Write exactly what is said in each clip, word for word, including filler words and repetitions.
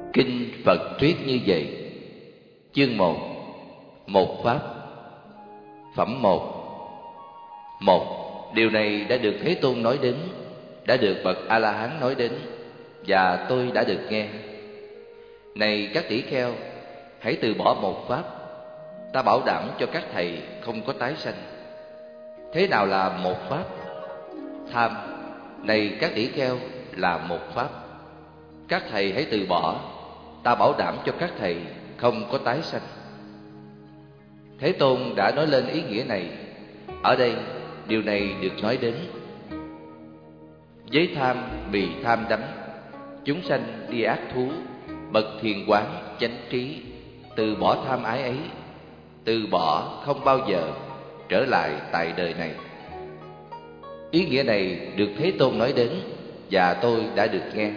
Kinh Phật thuyết như vậy. Chương một. Một Pháp. Phẩm một. Một. Điều này đã được Thế Tôn nói đến, đã được bậc A-la-hán nói đến, và tôi đã được nghe. Này các tỷ kheo, hãy từ bỏ một Pháp. Ta bảo đảm cho các thầy không có tái sanh. Thế nào là một Pháp? Tham. Này các tỷ kheo, là một Pháp. Các thầy hãy từ bỏ. Ta bảo đảm cho các thầy không có tái sanh. Thế Tôn đã nói lên ý nghĩa này. Ở đây, điều này được nói đến. Với tham bị tham đắm, chúng sanh đi ác thú, bậc thiền quán chánh trí, từ bỏ tham ái ấy, từ bỏ không bao giờ trở lại tại đời này. Ý nghĩa này được Thế Tôn nói đến, và tôi đã được nghe.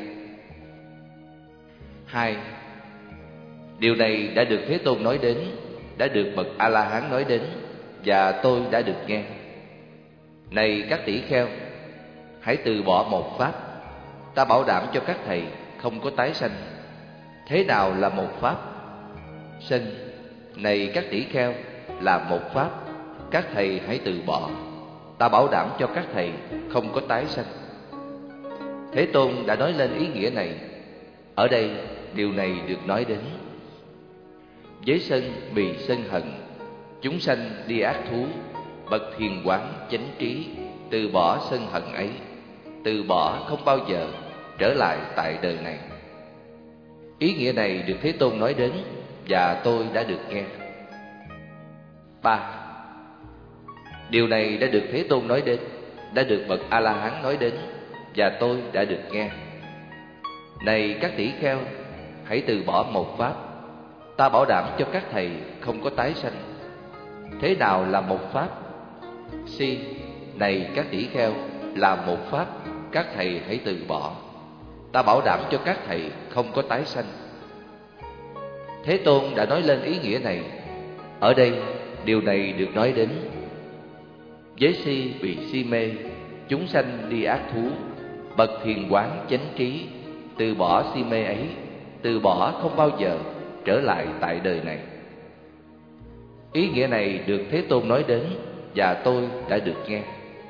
Hai. Điều này đã được Thế Tôn nói đến, đã được bậc A-la-hán nói đến, và tôi đã được nghe. Này các tỷ kheo, hãy từ bỏ một Pháp. Ta bảo đảm cho các thầy không có tái sanh. Thế nào là một Pháp? Sinh. Này các tỷ kheo, là một Pháp. Các thầy hãy từ bỏ. Ta bảo đảm cho các thầy không có tái sanh. Thế Tôn đã nói lên ý nghĩa này. Ở đây, điều này được nói đến. Với sân bị sân hận, chúng sanh đi ác thú, bậc thiền quán chánh trí, từ bỏ sân hận ấy, từ bỏ không bao giờ trở lại tại đời này. Ý nghĩa này được Thế Tôn nói đến, và tôi đã được nghe. Ba. Điều này đã được Thế Tôn nói đến, đã được bậc A-la-hán nói đến, và tôi đã được nghe. Này các tỷ kheo, hãy từ bỏ một Pháp. Ta bảo đảm cho các thầy không có tái sanh. Thế nào là một Pháp? Si. Này các tỷ kheo, là một Pháp. Các thầy hãy từ bỏ. Ta bảo đảm cho các thầy không có tái sanh. Thế Tôn đã nói lên ý nghĩa này. Ở đây, điều này được nói đến. Với si bị si mê, chúng sanh đi ác thú, bậc thiền quán chánh trí, từ bỏ si mê ấy, từ bỏ không bao giờ trở lại tại đời này. Ý nghĩa này được Thế Tôn nói đến, và tôi đã được nghe.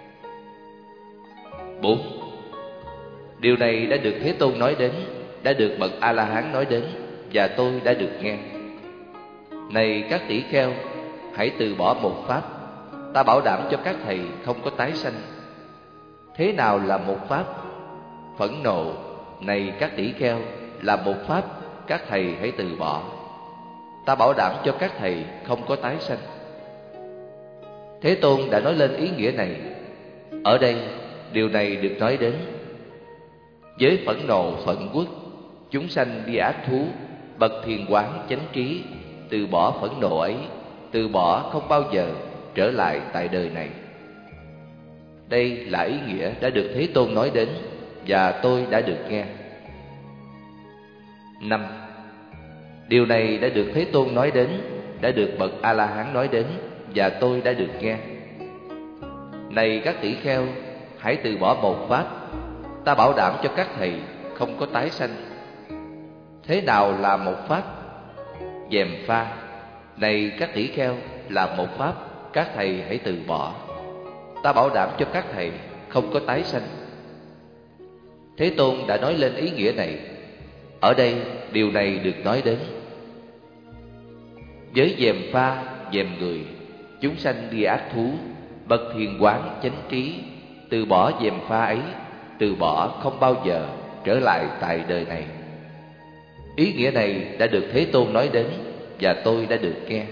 Bốn. Điều này đã được Thế Tôn nói đến, đã được bậc A-la-hán nói đến, và tôi đã được nghe. Này các tỷ kheo, hãy từ bỏ một Pháp. Ta bảo đảm cho các thầy không có tái sanh. Thế nào là một Pháp? Phẫn nộ. Này các tỷ kheo, là một Pháp. Các thầy hãy từ bỏ. Ta bảo đảm cho các thầy không có tái sanh. Thế Tôn đã nói lên ý nghĩa này. Ở đây, điều này được nói đến. Với phẫn nộ phẫn uất, chúng sanh đi ác thú, bậc thiền quán chánh trí, từ bỏ phẫn nộ ấy, từ bỏ không bao giờ trở lại tại đời này. Đây là ý nghĩa đã được Thế Tôn nói đến, và tôi đã được nghe. Năm. Điều này đã được Thế Tôn nói đến, đã được bậc A-la-hán nói đến, và tôi đã được nghe. Này các tỷ kheo, hãy từ bỏ một Pháp. Ta bảo đảm cho các thầy không có tái sanh. Thế nào là một Pháp? Gièm pha. Này các tỷ kheo, là một Pháp. Các thầy hãy từ bỏ. Ta bảo đảm cho các thầy không có tái sanh. Thế Tôn đã nói lên ý nghĩa này. Ở đây, điều này được nói đến. Với gièm pha, gièm người, chúng sanh đi ác thú, bậc thiền quán chánh trí, từ bỏ gièm pha ấy, từ bỏ không bao giờ trở lại tại đời này. Ý nghĩa này đã được Thế Tôn nói đến, và tôi đã được nghe.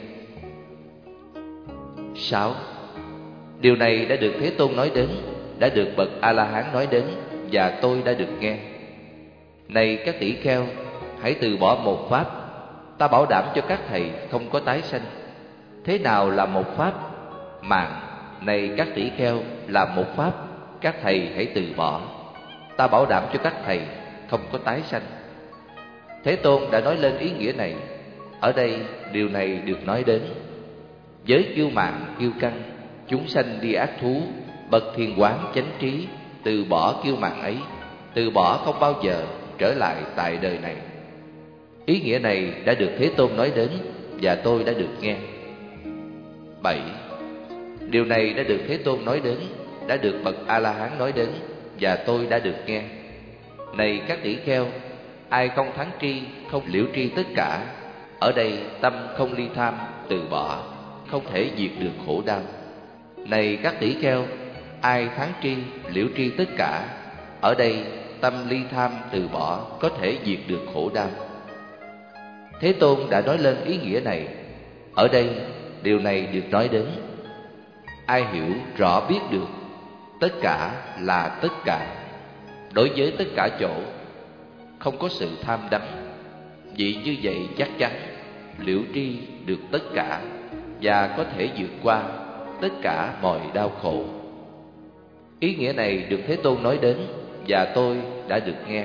Sáu. Điều này đã được Thế Tôn nói đến, đã được bậc A-la-hán nói đến, và tôi đã được nghe. Này các tỷ kheo, hãy từ bỏ một Pháp. Ta bảo đảm cho các thầy không có tái sanh. Thế nào là một Pháp? Mạng. Này các tỷ kheo, là một Pháp. Các thầy hãy từ bỏ. Ta bảo đảm cho các thầy không có tái sanh. Thế Tôn đã nói lên ý nghĩa này. Ở đây, điều này được nói đến. Với kiêu mạn kiêu căng, chúng sanh đi ác thú, bậc thiền quán chánh trí, từ bỏ kiêu mạn ấy, từ bỏ không bao giờ trở lại tại đời này. Ý nghĩa này đã được Thế Tôn nói đến và tôi đã được nghe. Bảy. Điều này đã được Thế Tôn nói đến, đã được bậc A-la-hán nói đến và tôi đã được nghe. Này các tỷ kheo, ai không thắng tri, không liễu tri tất cả, ở đây tâm không ly tham, từ bỏ, không thể diệt được khổ đau. Này các tỷ kheo, ai thắng tri, liễu tri tất cả, ở đây tâm ly tham, từ bỏ, có thể diệt được khổ đau. Thế Tôn đã nói lên ý nghĩa này. Ở đây điều này được nói đến. Ai hiểu rõ biết được tất cả là tất cả, đối với tất cả chỗ không có sự tham đắm, vì như vậy chắc chắn liễu tri được tất cả và có thể vượt qua tất cả mọi đau khổ. Ý nghĩa này được Thế Tôn nói đến và tôi đã được nghe.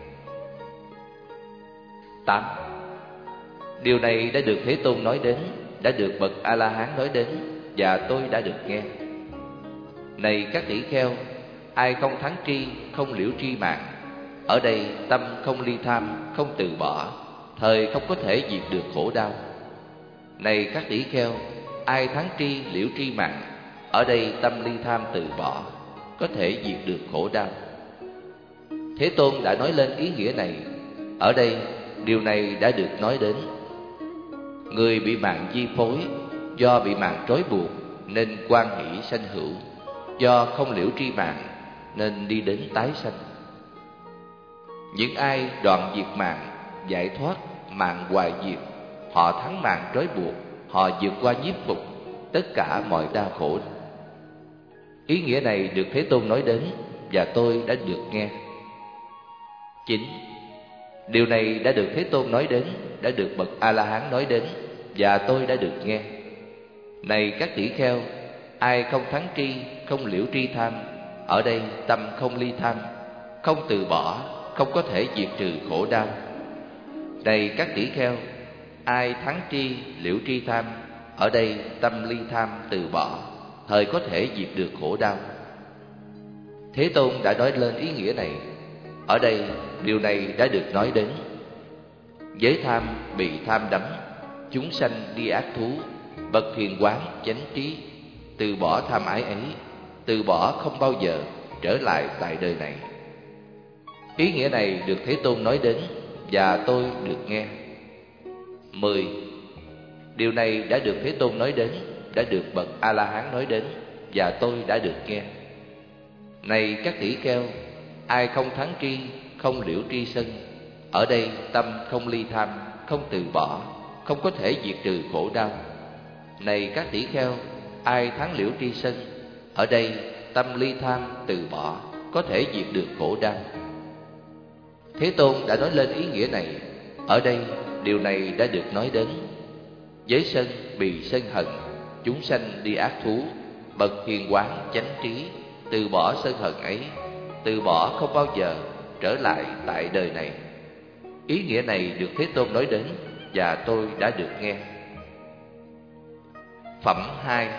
Tám. Điều này đã được Thế Tôn nói đến, đã được bậc A-la-hán nói đến và tôi đã được nghe. Này các tỷ kheo, ai không thắng tri, không liễu tri mạng, ở đây tâm không ly tham, không từ bỏ, thời không có thể diệt được khổ đau. Này các tỷ kheo, ai thắng tri, liễu tri mạng, ở đây tâm ly tham từ bỏ, có thể diệt được khổ đau. Thế Tôn đã nói lên ý nghĩa này. Ở đây điều này đã được nói đến. Người bị mạng chi phối, do bị mạng trói buộc nên quan hỷ sanh hữu, do không liễu tri mạng nên đi đến tái sanh. Những ai đoạn diệt mạng, giải thoát mạng hoại diệt, họ thắng mạng trói buộc, họ vượt qua nhiếp phục tất cả mọi đau khổ. Ý nghĩa này được Thế Tôn nói đến và tôi đã được nghe. Chín. Điều này đã được Thế Tôn nói đến, đã được bậc A-la-hán nói đến và tôi đã được nghe. Này các tỷ kheo, ai không thắng tri, không liễu tri tham, ở đây tâm không ly tham, không từ bỏ, không có thể diệt trừ khổ đau. Này các tỷ kheo, ai thắng tri, liễu tri tham, ở đây tâm ly tham, từ bỏ, thời có thể diệt được khổ đau. Thế Tôn đã nói lên ý nghĩa này. Ở đây điều này đã được nói đến. Giới tham bị tham đắm, chúng sanh đi ác thú, bậc thiền quán chánh trí, từ bỏ tham ái ấy, từ bỏ không bao giờ trở lại tại đời này. Ý nghĩa này được Thế Tôn nói đến và tôi được nghe. Mười. Điều này đã được Thế Tôn nói đến, đã được bậc A-la-hán nói đến và tôi đã được nghe. Này các tỷ kheo, ai không thắng tri, không liễu tri sân, ở đây tâm không ly tham, không từ bỏ, không có thể diệt trừ khổ đau. Này các tỷ kheo, ai thắng liễu tri sân, ở đây tâm ly tham, từ bỏ, có thể diệt được khổ đau. Thế Tôn đã nói lên ý nghĩa này. Ở đây điều này đã được nói đến. Giới sân bị sân hận, chúng sanh đi ác thú, bậc hiền quán chánh trí, từ bỏ sân hận ấy, từ bỏ không bao giờ trở lại tại đời này. Ý nghĩa này được Thế Tôn nói đến và tôi đã được nghe. Phẩm hai.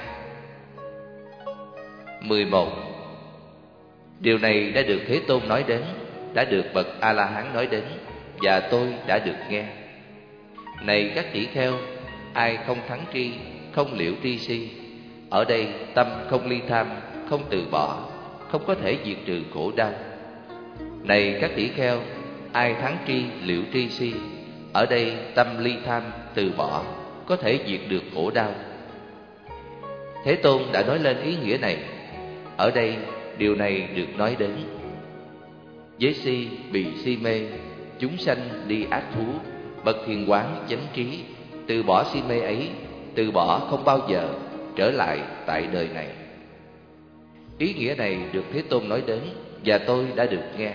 Mười một. Điều này đã được Thế Tôn nói đến, đã được bậc A-la-hán nói đến và tôi đã được nghe. Này các tỷ kheo, ai không thắng tri, không liễu tri si, ở đây tâm không ly tham, không từ bỏ, không có thể diệt trừ khổ đau. Này các tỷ kheo, ai thắng tri, liễu tri si, ở đây tâm ly tham, từ bỏ, có thể diệt được khổ đau. Thế Tôn đã nói lên ý nghĩa này. Ở đây điều này được nói đến. Giới si bị si mê, chúng sanh đi ác thú, bậc thiền quán chánh trí, từ bỏ si mê ấy, từ bỏ không bao giờ trở lại tại đời này. Ý nghĩa này được Thế Tôn nói đến và tôi đã được nghe.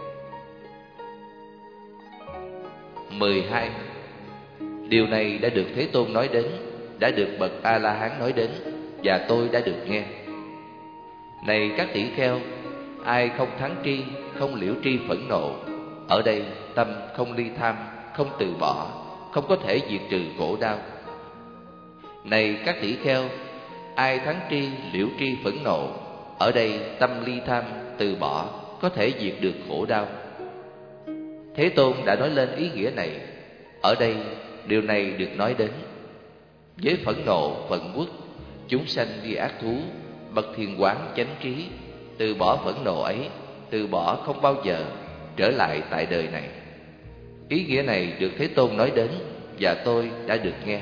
Mười hai. Điều này đã được Thế Tôn nói đến, đã được bậc A-la-hán nói đến và tôi đã được nghe. Này các tỷ kheo, ai không thắng tri, không liễu tri phẫn nộ, ở đây tâm không ly tham, không từ bỏ, không có thể diệt trừ khổ đau. Này các tỷ kheo, ai thắng tri, liễu tri phẫn nộ, ở đây tâm ly tham, từ bỏ, có thể diệt được khổ đau. Thế Tôn đã nói lên ý nghĩa này. Ở đây điều này được nói đến. Với phẫn nộ, phẫn uất, chúng sanh đi ác thú, bậc thiền quán chánh trí, từ bỏ phẫn nộ ấy, từ bỏ không bao giờ trở lại tại đời này. Ý nghĩa này được Thế Tôn nói đến và tôi đã được nghe.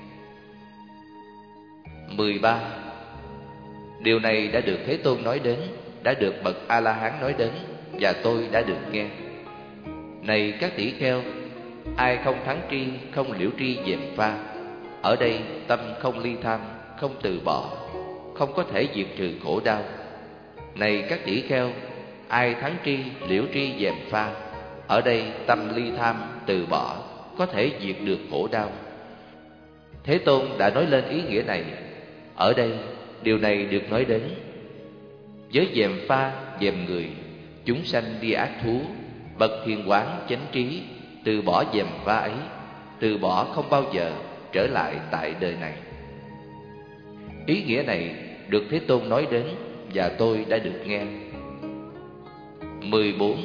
mười ba. Điều này đã được Thế Tôn nói đến, đã được bậc A-la-hán nói đến và tôi đã được nghe. Này các tỷ kheo, ai không thắng tri, không liễu tri dèm pha, ở đây tâm không ly tham, không từ bỏ, không có thể diệt trừ khổ đau. Này các tỷ kheo, ai thắng tri, liễu tri dèm pha, ở đây tâm ly tham, từ bỏ, có thể diệt được khổ đau. Thế Tôn đã nói lên ý nghĩa này. Ở đây điều này được nói đến. Với dèm pha, dèm người, chúng sanh đi ác thú, bậc thiền quán chánh trí, từ bỏ dèm pha ấy, từ bỏ không bao giờ trở lại tại đời này. Ý nghĩa này được Thế Tôn nói đến và tôi đã được nghe. mười bốn.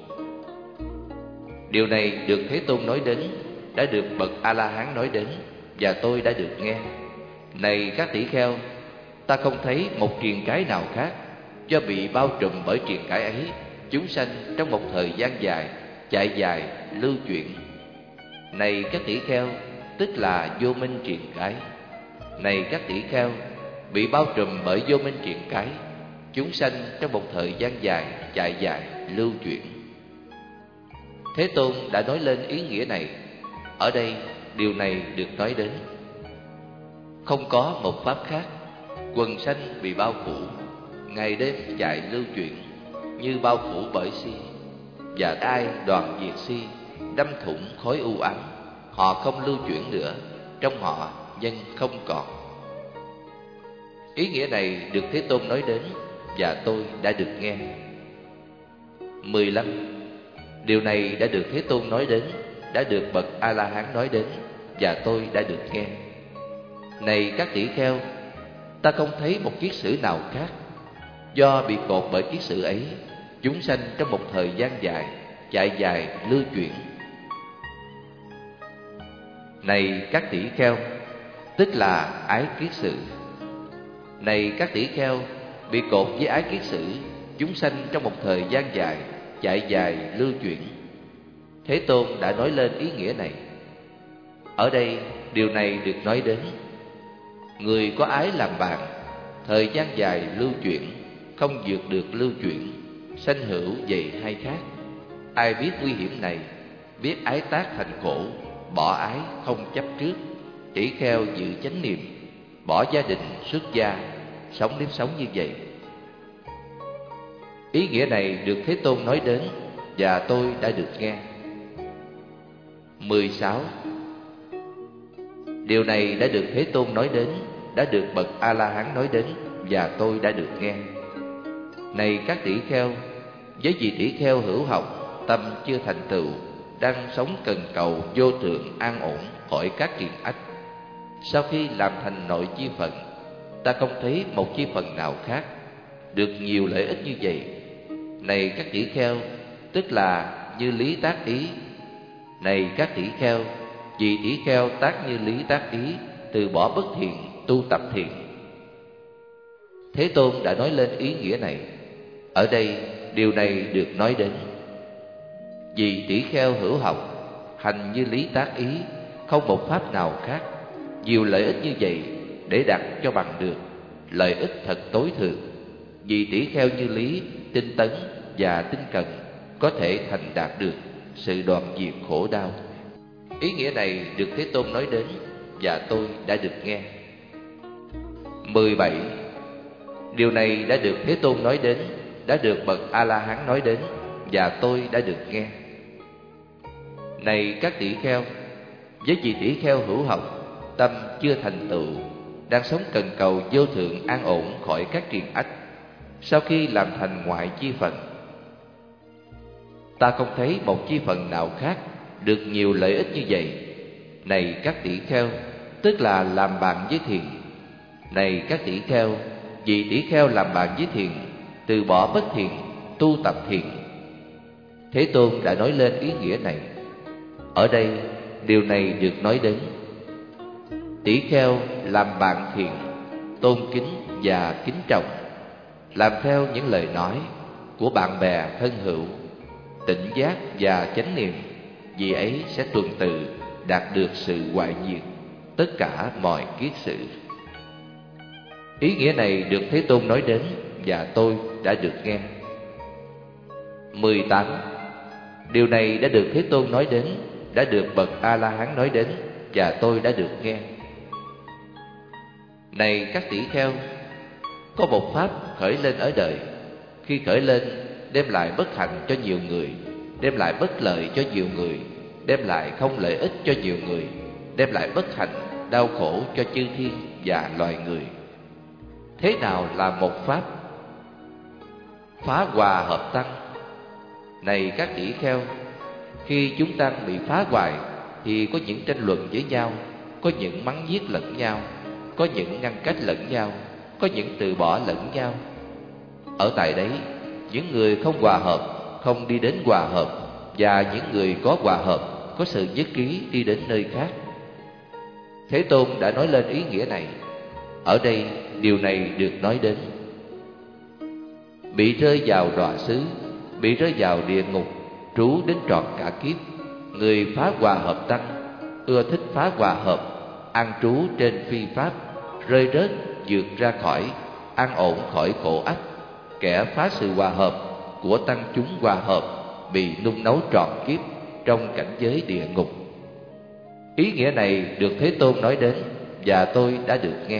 Điều này được Thế Tôn nói đến, đã được bậc A-la-hán nói đến và tôi đã được nghe. Này các tỷ kheo, ta không thấy một triền cái nào khác, do bị bao trùm bởi triền cái ấy, chúng sanh trong một thời gian dài, chạy dài, lưu chuyển. Này các tỷ kheo, tức là vô minh triền cái. Này các tỷ kheo, bị bao trùm bởi vô minh triền cái, chúng sanh trong một thời gian dài, chạy dài, lưu chuyển. Thế Tôn đã nói lên ý nghĩa này. Ở đây điều này được nói đến. Không có một pháp khác, quần sanh bị bao phủ, ngày đêm chạy lưu chuyển, như bao phủ bởi si. Và ai đoàn diệt si, đâm thủng khối u ám, họ không lưu chuyển nữa, trong họ nhân không còn. Ý nghĩa này được Thế Tôn nói đến và tôi đã được nghe. mười lăm. Điều này đã được Thế Tôn nói đến, đã được bậc A-la-hán nói đến và tôi đã được nghe. Này các tỷ kheo, ta không thấy một kiết sử nào khác, do bị cột bởi kiết sử ấy, chúng sanh trong một thời gian dài, chạy dài, lưu chuyển. Này các tỷ kheo, tức là ái kiết sử. Này các tỷ kheo, bị cột với ái kiết sử, chúng sanh trong một thời gian dài, chạy dài, lưu chuyển. Thế Tôn đã nói lên ý nghĩa này. Ở đây điều này được nói đến. Người có ái làm bạn, thời gian dài lưu chuyển, không vượt được lưu chuyển, sanh hữu vậy hay khác. Ai biết nguy hiểm này, biết ái tác thành khổ, bỏ ái không chấp trước, tỷ kheo giữ chánh niệm, bỏ gia đình xuất gia, sống nếp sống như vậy. Ý nghĩa này được Thế Tôn nói đến và tôi đã được nghe. mười sáu. Điều này đã được Thế Tôn nói đến, đã được bậc A-la-hán nói đến và tôi đã được nghe. Này các tỷ kheo, với vị tỷ kheo hữu học, tâm chưa thành tựu, đang sống cần cầu vô thượng an ổn khỏi các triền ách. Sau khi làm thành nội chi phần, ta không thấy một chi phần nào khác được nhiều lợi ích như vậy. Này các tỷ kheo, tức là như lý tác ý. Này các tỷ kheo, vì tỷ kheo tác như lý tác ý, từ bỏ bất thiện, tu tập thiện. Thế Tôn đã nói lên ý nghĩa này. Ở đây điều này được nói đến. Vì tỷ kheo hữu học, hành như lý tác ý, không một pháp nào khác nhiều lợi ích như vậy để đặt cho bằng được lợi ích thật tối thượng. Vì tỷ kheo như lý, tinh tấn và tinh cần có thể thành đạt được sự đoạn diệt khổ đau. Ý nghĩa này được Thế Tôn nói đến và tôi đã được nghe. mười bảy. Điều này đã được Thế Tôn nói đến, đã được bậc A-la-hán nói đến và tôi đã được nghe. Này các tỷ kheo, với vị tỷ kheo hữu học, tâm chưa thành tựu, đang sống cần cầu vô thượng an ổn khỏi các triền ách. Sau khi làm thành ngoại chi phần, ta không thấy một chi phần nào khác được nhiều lợi ích như vậy. Này các tỷ kheo, tức là làm bạn với thiền. Này các tỷ kheo, vì tỷ kheo làm bạn với thiền, từ bỏ bất thiện, tu tập thiện. Thế Tôn đã nói lên ý nghĩa này. Ở đây điều này được nói đến. Tỷ kheo làm bạn thiện, tôn kính và kính trọng, làm theo những lời nói của bạn bè thân hữu, tỉnh giác và chánh niệm, vì ấy sẽ tuần tự đạt được sự hoại diệt tất cả mọi kiết sự. Ý nghĩa này được Thế Tôn nói đến và tôi đã được nghe. Mười tám. Điều này đã được Thế Tôn nói đến, đã được bậc A-la-hán nói đến và tôi đã được nghe. Này các tỷ kheo, có một pháp khởi lên ở đời. Khi khởi lên, đem lại bất hạnh cho nhiều người, đem lại bất lợi cho nhiều người, đem lại không lợi ích cho nhiều người, đem lại bất hạnh, đau khổ cho chư thiên và loài người. Thế nào là một pháp? Phá hòa hợp tăng. Này các tỷ kheo, khi chúng tăng bị phá hoại thì có những tranh luận với nhau, có những mắng nhiếc lẫn nhau, có những ngăn cách lẫn nhau, có những từ bỏ lẫn nhau. Ở tại đấy, những người không hòa hợp không đi đến hòa hợp, và những người có hòa hợp có sự nhất trí đi đến nơi khác. Thế Tôn đã nói lên ý nghĩa này. Ở đây điều này được nói đến. Bị rơi vào đọa xứ, bị rơi vào địa ngục, trú đến trọn cả kiếp. Người phá hòa hợp tăng, ưa thích phá hòa hợp, an trú trên phi pháp, rơi rớt vượt ra khỏi, an ổn khỏi khổ ách. Kẻ phá sự hòa hợp của tăng chúng hòa hợp, bị nung nấu trọn kiếp trong cảnh giới địa ngục. Ý nghĩa này được Thế Tôn nói đến và tôi đã được nghe.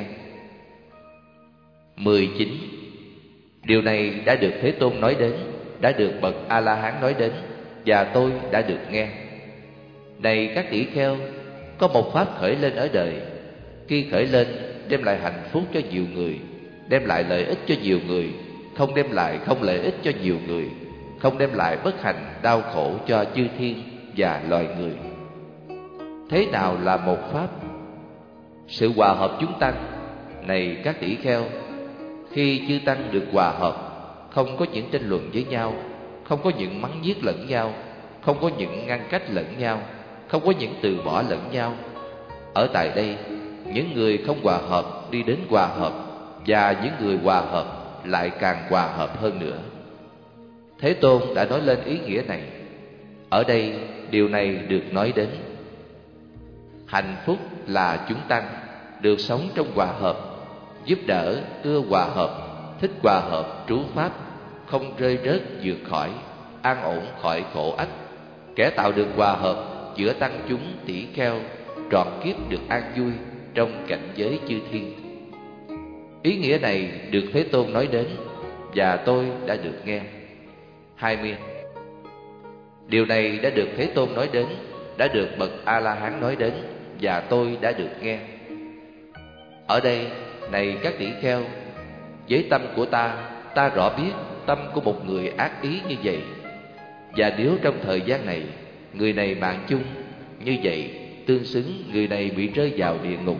Mười chín. Điều này đã được Thế Tôn nói đến, đã được bậc A-la-hán nói đến và tôi đã được nghe. Này các tỷ kheo, có một pháp khởi lên ở đời. Khi khởi lên, đem lại hạnh phúc cho nhiều người, đem lại lợi ích cho nhiều người, không đem lại không lợi ích cho nhiều người, không đem lại bất hạnh, đau khổ cho chư thiên và loài người. Thế nào là một pháp? Sự hòa hợp chúng tăng. Này các tỷ kheo, khi chư tăng được hòa hợp, không có những tranh luận với nhau, không có những mắng nhiếc lẫn nhau, không có những ngăn cách lẫn nhau, không có những từ bỏ lẫn nhau. Ở tại đây, những người không hòa hợp đi đến hòa hợp, và những người hòa hợp lại càng hòa hợp hơn nữa. Thế Tôn đã nói lên ý nghĩa này. Ở đây điều này được nói đến. Hạnh phúc là chúng tăng được sống trong hòa hợp, giúp đỡ, ưa hòa hợp, thích hòa hợp trú pháp, không rơi rớt vượt khỏi, an ổn khỏi khổ ách. Kẻ tạo được hòa hợp giữa tăng chúng tỷ kheo, trọn kiếp được an vui trong cảnh giới chư thiên. Ý nghĩa này được Thế Tôn nói đến và tôi đã được nghe. Hai mươi. Điều này đã được Thế Tôn nói đến, đã được bậc A-la-hán nói đến và tôi đã được nghe. Ở đây, này các tỷ kheo, với tâm của ta, ta rõ biết tâm của một người ác ý như vậy. Và nếu trong thời gian này, người này mạng chung như vậy, tương xứng người này bị rơi vào địa ngục.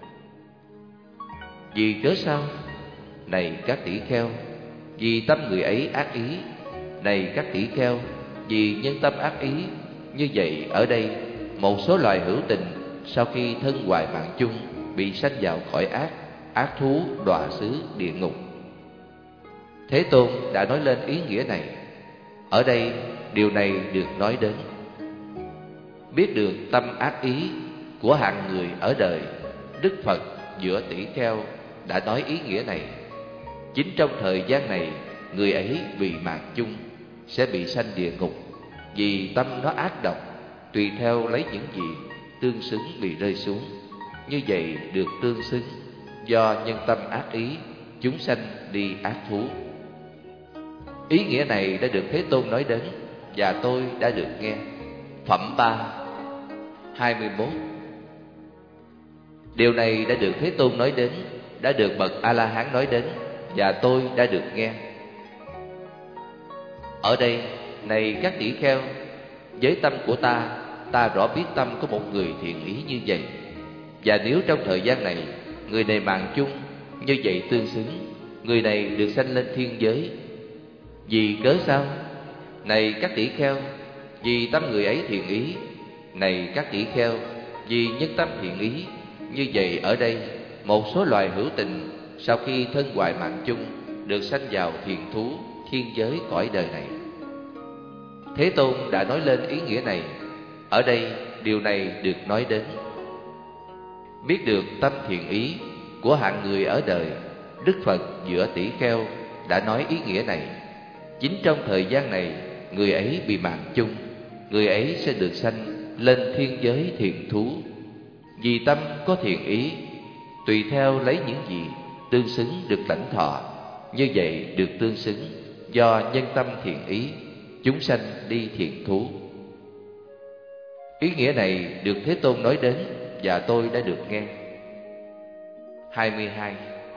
Vì cớ sao? Này các tỷ kheo, vì tâm người ấy ác ý. Này các tỷ kheo, vì nhân tâm ác ý. Như vậy ở đây, một số loài hữu tình sau khi thân hoại mạng chung, bị sanh vào cõi ác, ác thú, đọa xứ, địa ngục. Thế Tôn đã nói lên ý nghĩa này. Ở đây điều này được nói đến. Biết được tâm ác ý của hạng người ở đời, Đức Phật giữa tỷ kheo đã nói ý nghĩa này. Chính trong thời gian này, người ấy vì mạng chung sẽ bị sanh địa ngục, vì tâm nó ác độc, tùy theo lấy những gì tương xứng bị rơi xuống. Như vậy được tương xứng, do nhân tâm ác ý, chúng sanh đi ác thú. Ý nghĩa này đã được Thế Tôn nói đến và tôi đã được nghe. Phẩm ba. Hai mươi mốt. Điều này đã được Thế Tôn nói đến, đã được bậc A-la-hán nói đến và tôi đã được nghe. Ở đây, này các tỷ kheo, với tâm của ta, ta rõ biết tâm của một người thiện ý như vậy. Và nếu trong thời gian này, người này mạng chung như vậy tương xứng, người này được sanh lên thiên giới. Vì cớ sao? Này các tỷ kheo, vì tâm người ấy thiện ý, Này các tỷ kheo, vì nhất tâm thiện ý, như vậy ở đây một số loài hữu tình sau khi thân hoại mạng chung được sanh vào thiền thú, thiên giới cõi đời này. Thế Tôn đã nói lên ý nghĩa này. Ở đây điều này được nói đến. Biết được tâm thiện ý của hạng người ở đời, Đức Phật giữa tỷ kheo đã nói ý nghĩa này. Chính trong thời gian này, người ấy bị mạng chung, người ấy sẽ được sanh lên thiên giới thiền thú. Vì tâm có thiện ý, tùy theo lấy những gì tương xứng được lãnh thọ, như vậy được tương xứng do nhân tâm thiện ý, chúng sanh đi thiền thú. Ý nghĩa này được Thế Tôn nói đến và tôi đã được nghe. hai mươi hai.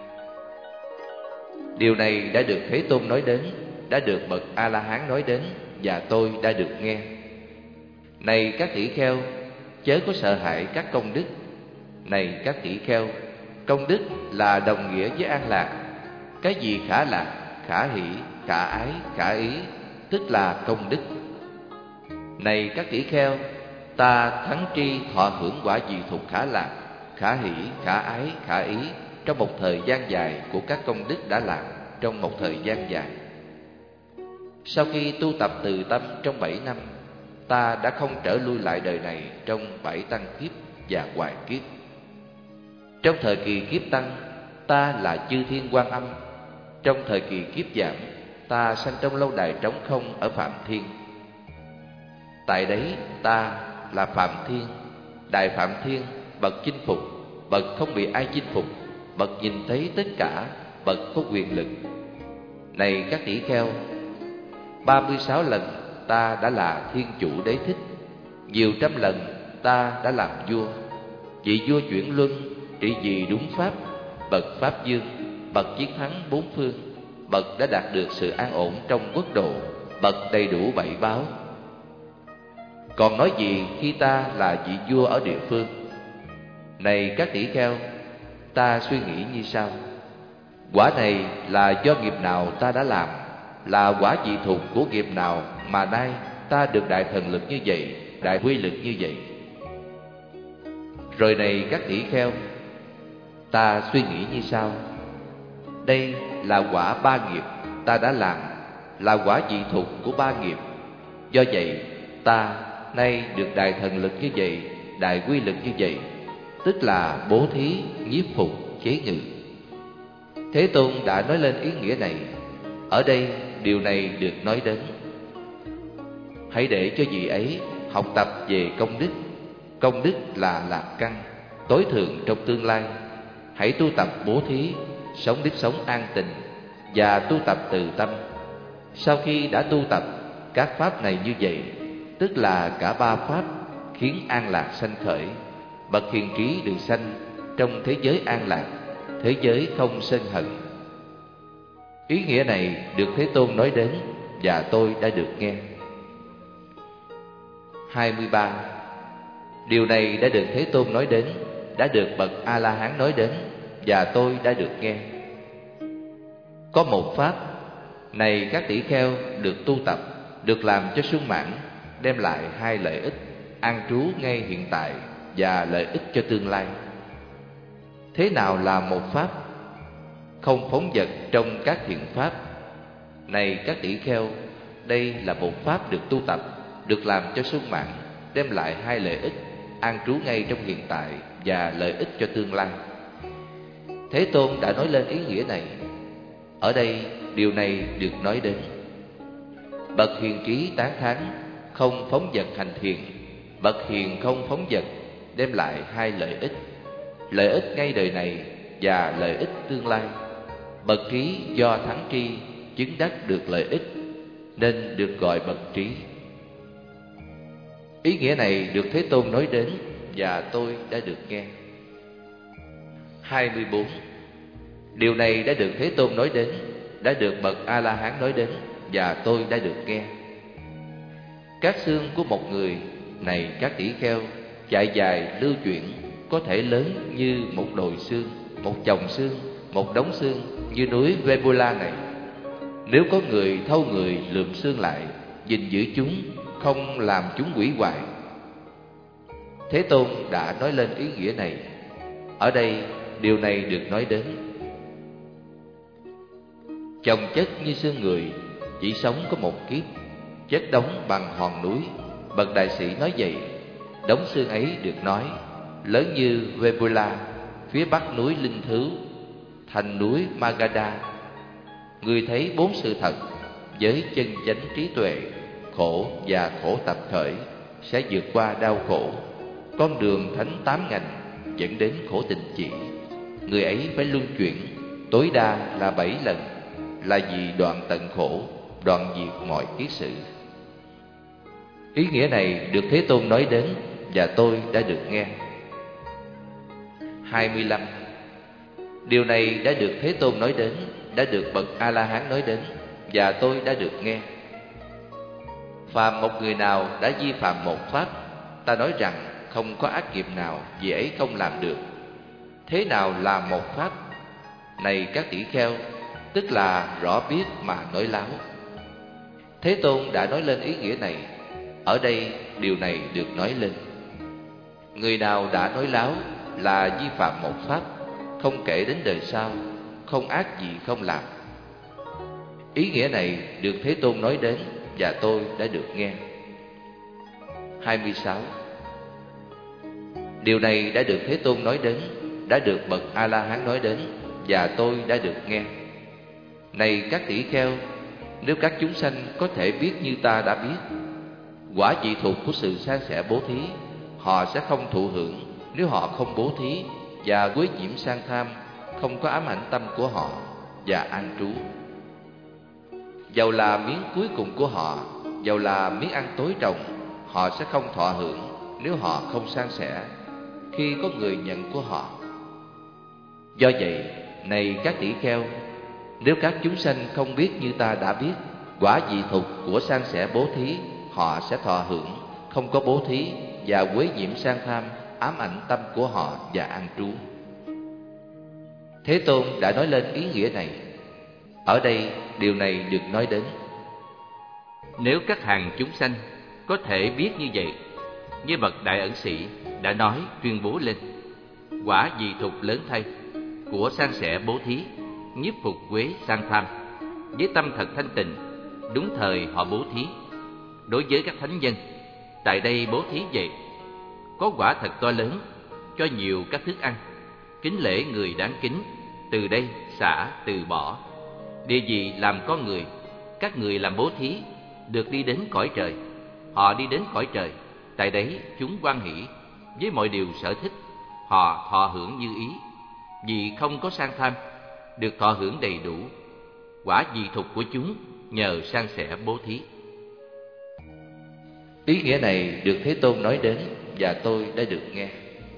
Điều này đã được Thế Tôn nói đến, đã được bậc A-la-hán nói đến và tôi đã được nghe. Này các tỷ kheo, chớ có sợ hãi các công đức. Này các tỷ kheo, công đức là đồng nghĩa với an lạc. Cái gì khả lạc, khả hỷ, khả ái, khả ý, tức là công đức. Này các tỷ kheo, ta thắng tri thọ hưởng quả vị thuộc khả lạc, khả hỷ, khả ái, khả ý trong một thời gian dài của các công đức đã làm trong một thời gian dài. Sau khi tu tập từ tâm trong bảy năm, ta đã không trở lui lại đời này trong bảy tăng kiếp và hoài kiếp. Trong thời kỳ kiếp tăng, ta là chư thiên Quan Âm. Trong thời kỳ kiếp giảm, ta sanh trong lâu đài trống không ở Phạm Thiên. Tại đấy ta là Phạm Thiên, Đại Phạm Thiên, bậc chinh phục, bậc không bị ai chinh phục, bậc nhìn thấy tất cả, bậc có quyền lực. Này các tỷ kheo, ba mươi sáu lần ta đã là thiên chủ đế thích, nhiều trăm lần ta đã làm vua. Vị vua chuyển luân, trị vì đúng pháp, bậc pháp dương, bậc chiến thắng bốn phương, bậc đã đạt được sự an ổn trong quốc độ, bậc đầy đủ bảy báo. Còn nói gì khi ta là vị vua ở địa phương? Này các tỷ kheo, ta suy nghĩ như sau: quả này là do nghiệp nào ta đã làm, là quả vị thuộc của nghiệp nào mà nay ta được đại thần lực như vậy, đại quy lực như vậy. Rồi này các tỷ kheo, ta suy nghĩ như sau: đây là quả ba nghiệp ta đã làm, là quả vị thuộc của ba nghiệp. Do vậy ta nay được đại thần lực như vậy, đại quy lực như vậy, tức là bố thí, nhiếp phục, chế ngự. Thế Tôn đã nói lên ý nghĩa này. Ở đây điều này được nói đến. Hãy để cho vị ấy học tập về công đức. Công đức là lạc căn, tối thượng trong tương lai. Hãy tu tập bố thí, sống nếp sống an tình và tu tập từ tâm. Sau khi đã tu tập các pháp này như vậy, tức là cả ba pháp khiến an lạc sanh khởi, bậc hiền trí được sanh trong thế giới an lạc, thế giới không sân hận. Ý nghĩa này được Thế Tôn nói đến và tôi đã được nghe. hai mươi ba. Điều này đã được Thế Tôn nói đến, đã được bậc A-la-hán nói đến và tôi đã được nghe. Có một pháp, này các tỷ kheo, được tu tập, được làm cho sung mãn, đem lại hai lợi ích: an trú ngay hiện tại và lợi ích cho tương lai. Thế nào là một pháp? Không phóng dật trong các thiện pháp. Này các tỷ kheo, đây là một pháp được tu tập, được làm cho sung mãn, đem lại hai lợi ích: an trú ngay trong hiện tại và lợi ích cho tương lai. Thế Tôn đã nói lên ý nghĩa này. Ở đây điều này được nói đến. Bậc hiền trí tán thán, không phóng dật hành thiền. Bậc hiền không phóng dật, đem lại hai lợi ích: lợi ích ngay đời này và lợi ích tương lai. Bậc trí do thắng tri, chứng đắc được lợi ích, nên được gọi bậc trí. Ý nghĩa này được Thế Tôn nói đến và tôi đã được nghe. hai mươi bốn. Điều này đã được Thế Tôn nói đến, đã được bậc A-la-hán nói đến và tôi đã được nghe. Các xương của một người, này các tỷ kheo, chạy dài lưu chuyển, có thể lớn như một đồi xương, một chồng xương, một đống xương như núi Vebula này. Nếu có người thâu người lượm xương lại, gìn giữ chúng, không làm chúng hủy hoại, Thế Tôn đã nói lên ý nghĩa này. Ở đây điều này được nói đến. Chồng chất như xương người, chỉ sống có một kiếp, chất đóng bằng hòn núi. Bậc đại sĩ nói vậy. Đống xương ấy được nói lớn như Vebula, phía bắc núi Linh Thứ, thành núi Magadha. Người thấy bốn sự thật với chân chánh trí tuệ, khổ và khổ tập khởi, sẽ vượt qua đau khổ. Con đường thánh tám ngành dẫn đến khổ tình chỉ. Người ấy phải luân chuyển tối đa là bảy lần, là vì đoạn tận khổ, đoạn diệt mọi kiết sử. Ý nghĩa này được Thế Tôn nói đến và tôi đã được nghe. hai mươi lăm. Điều này đã được Thế Tôn nói đến, đã được bậc A-la-hán nói đến và tôi đã được nghe. Phàm một người nào đã vi phạm một pháp, ta nói rằng không có ác nghiệp nào vì ấy không làm được. Thế nào là một pháp? Này các tỷ kheo, tức là rõ biết mà nói láo. Thế Tôn đã nói lên ý nghĩa này. Ở đây điều này được nói lên. Người nào đã nói láo là vi phạm một pháp, không kể đến đời sau, không ác gì không làm. Ý nghĩa này được Thế Tôn nói đến và tôi đã được nghe. hai mươi sáu. Điều này đã được Thế Tôn nói đến, đã được bậc A-la-hán nói đến và tôi đã được nghe. Này các tỷ kheo, nếu các chúng sanh có thể biết như ta đã biết, quả vị thuộc của sự san sẻ bố thí, họ sẽ không thụ hưởng nếu họ không bố thí, và quế nhiễm sang tham không có ám ảnh tâm của họ và an trú. Dầu là miếng cuối cùng của họ, dầu là miếng ăn tối trồng, họ sẽ không thọ hưởng nếu họ không san sẻ khi có người nhận của họ. Do vậy, này các tỷ kheo, nếu các chúng sanh không biết như ta đã biết, quả vị thuộc của san sẻ bố thí, họ sẽ thọ hưởng không có bố thí, và quế nhiễm sang tham ám ảnh tâm của họ và an trú. Thế Tôn đã nói lên ý nghĩa này. Ở đây điều này được nói đến. Nếu các hàng chúng sanh có thể biết như vậy, như bậc đại ẩn sĩ đã nói tuyên bố lên, quả vị thuộc lớn thay của san sẻ bố thí, nhiếp phục quế sang tham, với tâm thật thanh tịnh, đúng thời họ bố thí. Đối với các thánh nhân, tại đây bố thí vậy, có quả thật to lớn, cho nhiều các thức ăn, kính lễ người đáng kính, từ đây xả từ bỏ. Địa vị làm con người, các người làm bố thí, được đi đến cõi trời. Họ đi đến cõi trời, tại đấy chúng hoan hỷ với mọi điều sở thích, họ thọ hưởng như ý, vì không có sang tham, được thọ hưởng đầy đủ. Quả vị thuộc của chúng nhờ san sẻ bố thí. Ý nghĩa này được Thế Tôn nói đến và tôi đã được nghe.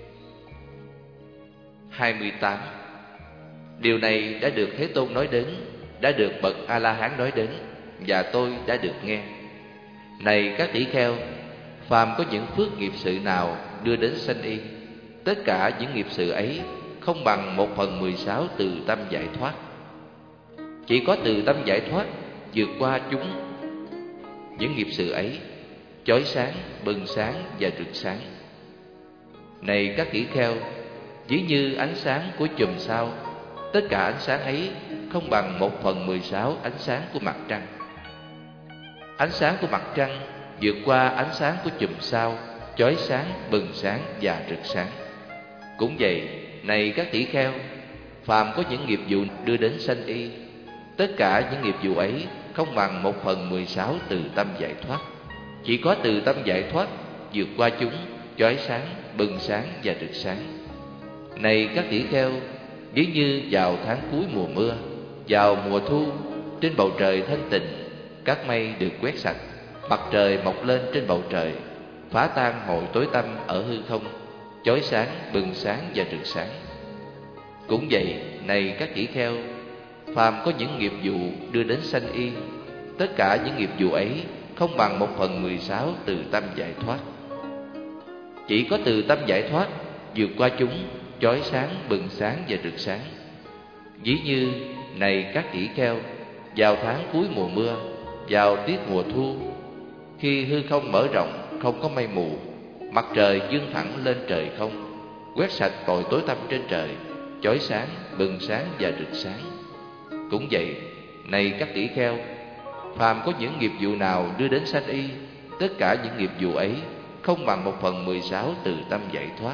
hai mươi tám. Điều này đã được Thế Tôn nói đến, đã được bậc A-la-hán nói đến và tôi đã được nghe. Này các tỷ kheo, phàm có những phước nghiệp sự nào đưa đến sanh y, tất cả những nghiệp sự ấy không bằng một phần mười sáu từ tâm giải thoát. Chỉ có từ tâm giải thoát vượt qua chúng. Những nghiệp sự ấy chói sáng, bừng sáng và rực sáng. Này các tỷ kheo, ví như ánh sáng của chùm sao, tất cả ánh sáng ấy không bằng một phần mười sáu ánh sáng của mặt trăng. Ánh sáng của mặt trăng vượt qua ánh sáng của chùm sao, chói sáng, bừng sáng và rực sáng. Cũng vậy, này các tỷ kheo, phàm có những nghiệp vụ đưa đến sanh y, tất cả những nghiệp vụ ấy không bằng một phần mười sáu từ tâm giải thoát. Chỉ có từ tâm giải thoát vượt qua chúng, chói sáng, bừng sáng và rực sáng. Này các tỷ kheo, ví như vào tháng cuối mùa mưa, vào mùa thu, trên bầu trời thanh tịnh, các mây được quét sạch, mặt trời mọc lên trên bầu trời, phá tan mọi tối tăm ở hư không, chói sáng, bừng sáng và rực sáng. Cũng vậy, này các tỷ kheo, phàm có những nghiệp vụ đưa đến sanh y, tất cả những nghiệp vụ ấy không bằng một phần mười sáu từ tâm giải thoát. Chỉ có từ tâm giải thoát vượt qua chúng, chói sáng, bừng sáng và rực sáng. Ví như, này các tỷ kheo, vào tháng cuối mùa mưa, vào tiết mùa thu, khi hư không mở rộng, không có mây mù, Mặt trời dương thẳng lên trời không, quét sạch tội tối tăm trên trời, chói sáng, bừng sáng và rực sáng. Cũng vậy, này các tỷ kheo, phàm có những nghiệp vụ nào đưa đến sanh y, tất cả những nghiệp vụ ấy không bằng một phần mười sáu từ tâm giải thoát.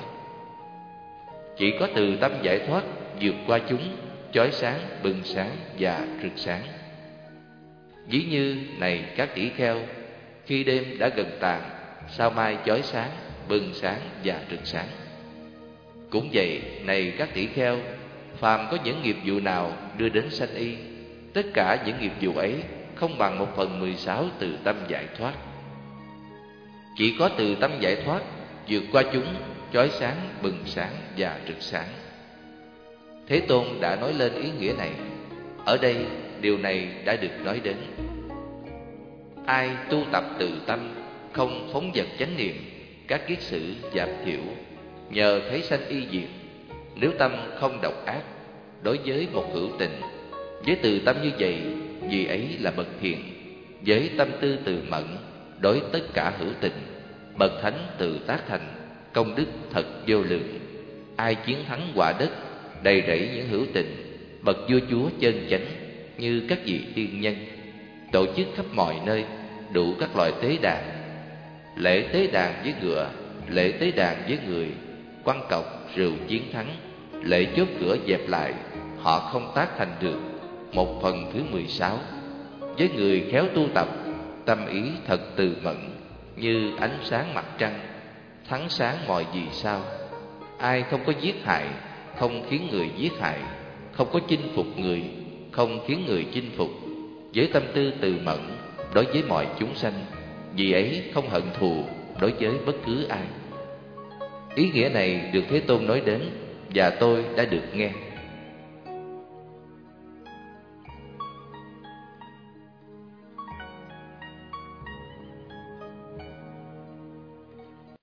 Chỉ có từ tâm giải thoát vượt qua chúng, chói sáng, bừng sáng và rực sáng. Ví như này các tỷ kheo, khi đêm đã gần tàn, sao mai chói sáng, bừng sáng và rực sáng. Cũng vậy, này các tỷ kheo, phàm có những nghiệp vụ nào đưa đến sanh y, tất cả những nghiệp vụ ấy không bằng một phần mười sáu từ tâm giải thoát. Chỉ có từ tâm giải thoát vượt qua chúng, chói sáng, bừng sáng và rực sáng. Thế Tôn đã nói lên ý nghĩa này. Ở đây điều này đã được nói đến. Ai tu tập từ tâm, không phóng dật chánh niệm, các kiết sử giảm thiểu, nhờ thấy sanh y diệt. Nếu tâm không độc ác đối với một hữu tình, với từ tâm như vậy, vì ấy là bậc thiện. Với tâm tư từ mẫn đối tất cả hữu tình, bậc thánh từ tác thành, công đức thật vô lượng. Ai chiến thắng quả đất, đầy rẫy những hữu tình, bậc vua chúa chân chánh, như các vị tiên nhân, tổ chức khắp mọi nơi, đủ các loại tế đàn. Lễ tế đàn với ngựa, lễ tế đàn với người, quăng cọc, rượu chiến thắng, lễ chốt cửa dẹp lại, họ không tác thành được một phần thứ mười sáu. Với người khéo tu tập, tâm ý thật từ mẫn, như ánh sáng mặt trăng, thắng sáng mọi vì sao. Ai không có giết hại, không khiến người giết hại, không có chinh phục người, không khiến người chinh phục, với tâm tư từ mẫn đối với mọi chúng sanh, vì ấy không hận thù đối với bất cứ ai. Ý nghĩa này được Thế Tôn nói đến, và tôi đã được nghe.